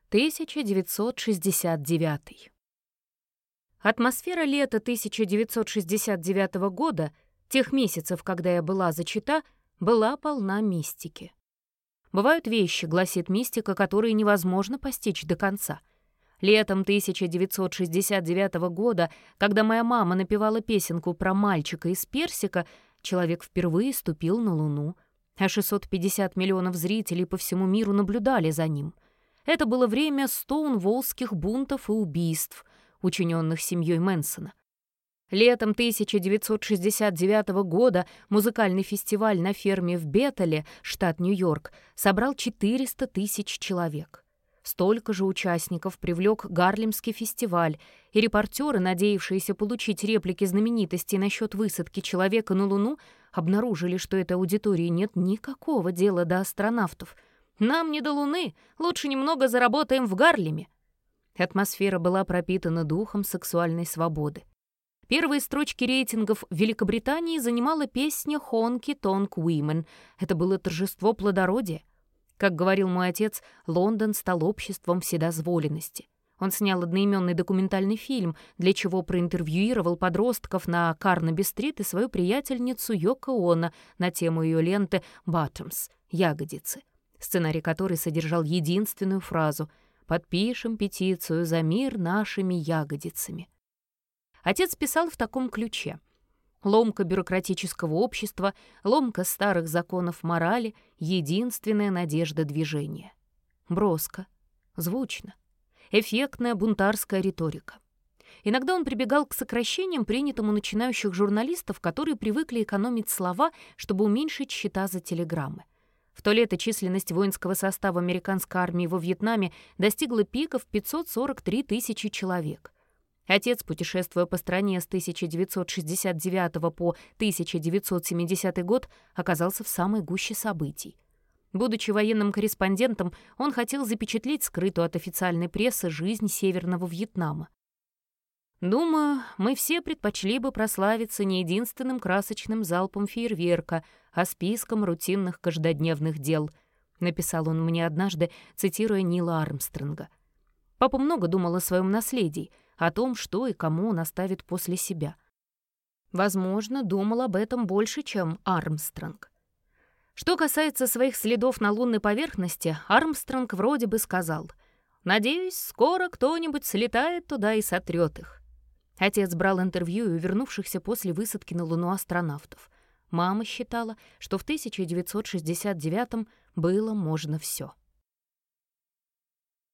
1969. Атмосфера лета 1969 года, тех месяцев, когда я была зачата, была полна мистики. «Бывают вещи», — гласит мистика, которые невозможно постичь до конца. Летом 1969 года, когда моя мама напевала песенку про мальчика из персика, человек впервые ступил на Луну, а 650 миллионов зрителей по всему миру наблюдали за ним. Это было время стоунволлских бунтов и убийств, учиненных семьей Мэнсона. Летом 1969 года музыкальный фестиваль на ферме в Беттеле, штат Нью-Йорк, собрал 400 тысяч человек. Столько же участников привлек Гарлемский фестиваль, и репортеры, надеявшиеся получить реплики знаменитостей насчет высадки человека на Луну, обнаружили, что этой аудитории нет никакого дела до астронавтов. «Нам не до Луны, лучше немного заработаем в Гарлеме». Атмосфера была пропитана духом сексуальной свободы. Первые строчки рейтингов в Великобритании занимала песня «Honky Tonk Women». Это было торжество плодородия. Как говорил мой отец, Лондон стал обществом вседозволенности. Он снял одноименный документальный фильм, для чего проинтервьюировал подростков на Карнаби-стрит и свою приятельницу Йоко Оно на тему ее ленты «Bottoms» — «Ягодицы», сценарий которой содержал единственную фразу «Подпишем петицию за мир нашими ягодицами». Отец писал в таком ключе: ломка бюрократического общества, ломка старых законов морали — единственная надежда движения. Броско, звучно, эффектная бунтарская риторика. Иногда он прибегал к сокращениям, принятым у начинающих журналистов, которые привыкли экономить слова, чтобы уменьшить счета за телеграммы. В то лето численность воинского состава американской армии во Вьетнаме достигла пика в 543 тысячи человек. Отец, путешествуя по стране с 1969 по 1970 год, оказался в самой гуще событий. Будучи военным корреспондентом, он хотел запечатлеть скрытую от официальной прессы жизнь Северного Вьетнама. «Думаю, мы все предпочли бы прославиться не единственным красочным залпом фейерверка, а списком рутинных каждодневных дел», — написал он мне однажды, цитируя Нила Армстронга. Папа много думал о своем наследии, о том, что и кому он оставит после себя. Возможно, думал об этом больше, чем Армстронг. Что касается своих следов на лунной поверхности, Армстронг вроде бы сказал: «Надеюсь, скоро кто-нибудь слетает туда и сотрет их». Отец брал интервью у вернувшихся после высадки на Луну астронавтов. Мама считала, что в 1969-м было можно все.